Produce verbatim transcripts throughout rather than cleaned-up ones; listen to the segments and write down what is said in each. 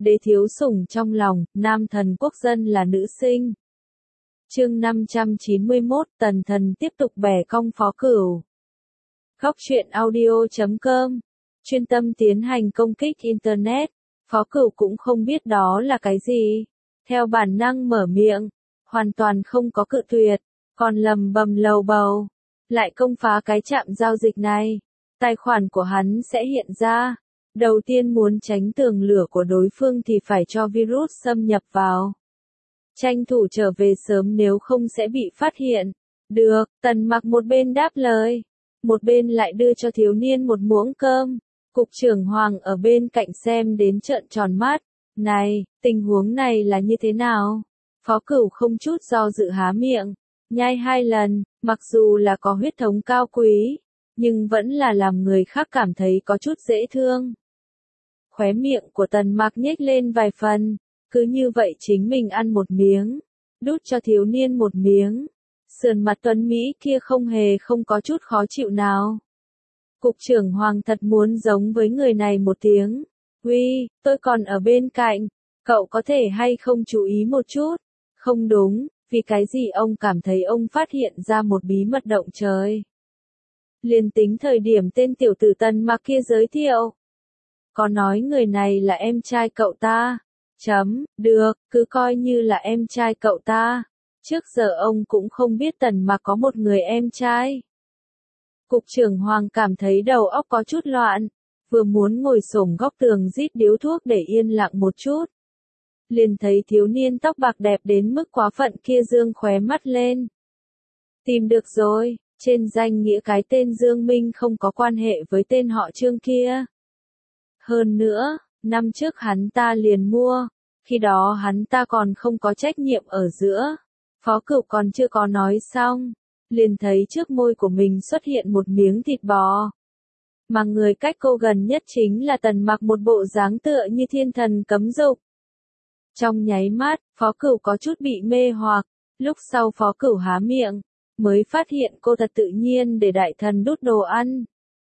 đế thiếu sủng trong lòng, nam thần quốc dân là nữ sinh. Chương năm trăm chín mươi mốt, tần thần tiếp tục bẻ cong Phó Cửu. Góc truyện audio chấm com, chuyên tâm tiến hành công kích Internet. Phó Cửu cũng không biết đó là cái gì. Theo bản năng mở miệng, hoàn toàn không có cự tuyệt, còn lầm bầm lầu bầu. Lại công phá cái trạm giao dịch này, tài khoản của hắn sẽ hiện ra. Đầu tiên muốn tránh tường lửa của đối phương thì phải cho virus xâm nhập vào. Tranh thủ trở về sớm nếu không sẽ bị phát hiện. Được, Tần Mặc một bên đáp lời, một bên lại đưa cho thiếu niên một muỗng cơm. Cục trưởng Hoàng ở bên cạnh xem đến trợn tròn mắt. Này, tình huống này là như thế nào? Phó Cửu không chút do dự há miệng, nhai hai lần, mặc dù là có huyết thống cao quý, nhưng vẫn là làm người khác cảm thấy có chút dễ thương. Khóe miệng của Tần Mặc nhếch lên vài phần, cứ như vậy chính mình ăn một miếng, đút cho thiếu niên một miếng. Sườn mặt tuấn Mỹ kia không hề không có chút khó chịu nào. Cục trưởng Hoàng thật muốn giống với người này một tiếng. Uy, tôi còn ở bên cạnh, cậu có thể hay không chú ý một chút? Không đúng, vì cái gì ông cảm thấy ông phát hiện ra một bí mật động trời? Liền tính thời điểm tên tiểu tử Tần Mặc kia giới thiệu, có nói người này là em trai cậu ta. Chấm, được, cứ coi như là em trai cậu ta. Trước giờ ông cũng không biết Tần Mặc có một người em trai. Cục trưởng Hoàng cảm thấy đầu óc có chút loạn, vừa muốn ngồi xổm góc tường rít điếu thuốc để yên lặng một chút. Liền thấy thiếu niên tóc bạc đẹp đến mức quá phận kia dương khóe mắt lên. Tìm được rồi, trên danh nghĩa cái tên Dương Minh không có quan hệ với tên họ Trương kia. Hơn nữa, năm trước hắn ta liền mua, khi đó hắn ta còn không có trách nhiệm ở giữa. Phó Cửu còn chưa có nói xong, liền thấy trước môi của mình xuất hiện một miếng thịt bò. Mà người cách cô gần nhất chính là Tần Mặc, một bộ dáng tựa như thiên thần cấm dục. Trong nháy mắt, Phó Cửu có chút bị mê hoặc, lúc sau Phó Cửu há miệng, mới phát hiện cô thật tự nhiên để đại thần đút đồ ăn.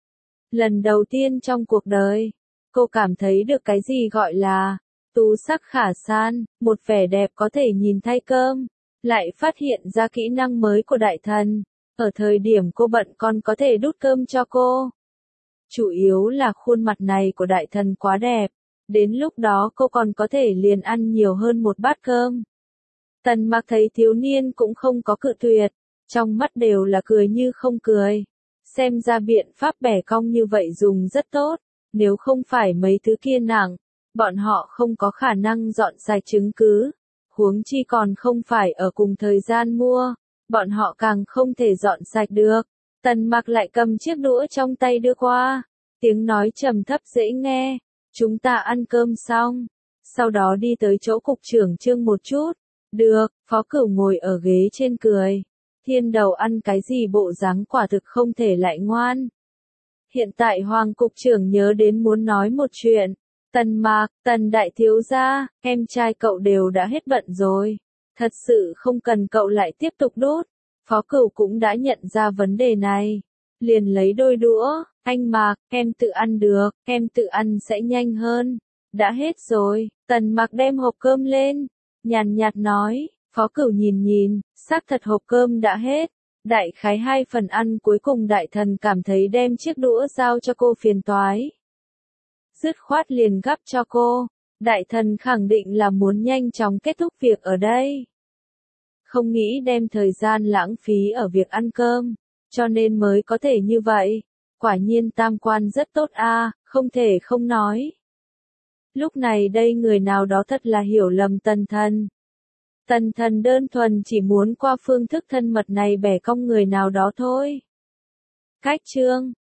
Lần đầu tiên trong cuộc đời, cô cảm thấy được cái gì gọi là tú sắc khả san, một vẻ đẹp có thể nhìn thay cơm, lại phát hiện ra kỹ năng mới của đại thần, ở thời điểm cô bận còn có thể đút cơm cho cô. Chủ yếu là khuôn mặt này của đại thần quá đẹp, đến lúc đó cô còn có thể liền ăn nhiều hơn một bát cơm. Tần Mặc thấy thiếu niên cũng không có cự tuyệt, trong mắt đều là cười như không cười. Xem ra biện pháp bẻ cong như vậy dùng rất tốt, nếu không phải mấy thứ kia nặng, bọn họ không có khả năng dọn sạch chứng cứ. Huống chi còn không phải ở cùng thời gian mua, bọn họ càng không thể dọn sạch được. Tần Mặc lại cầm chiếc đũa trong tay đưa qua, tiếng nói trầm thấp dễ nghe, chúng ta ăn cơm xong, sau đó đi tới chỗ cục trưởng Trương một chút. Được, Phó Cửu ngồi ở ghế trên cười, thiên đầu ăn cái gì bộ dáng quả thực không thể lại ngoan. Hiện tại Hoàng cục trưởng nhớ đến muốn nói một chuyện. Tần Mặc, Tần đại thiếu gia, em trai cậu đều đã hết bận rồi, thật sự không cần cậu lại tiếp tục đốt. Phó Cửu cũng đã nhận ra vấn đề này, liền lấy đôi đũa, anh Mặc, em tự ăn được, em tự ăn sẽ nhanh hơn. Đã hết rồi, Tần Mặc đem hộp cơm lên, nhàn nhạt nói. Phó Cửu nhìn nhìn, xác thật hộp cơm đã hết. Đại khái hai phần ăn cuối cùng đại thần cảm thấy đem chiếc đũa giao cho cô phiền toái, dứt khoát liền gắp cho cô. Đại thần khẳng định là muốn nhanh chóng kết thúc việc ở đây, không nghĩ đem thời gian lãng phí ở việc ăn cơm, cho nên mới có thể như vậy. Quả nhiên tam quan rất tốt a, à, không thể không nói. Lúc này đây người nào đó thật là hiểu lầm Tần thần. Tần thần đơn thuần chỉ muốn qua phương thức thân mật này bẻ cong người nào đó thôi. Cách chương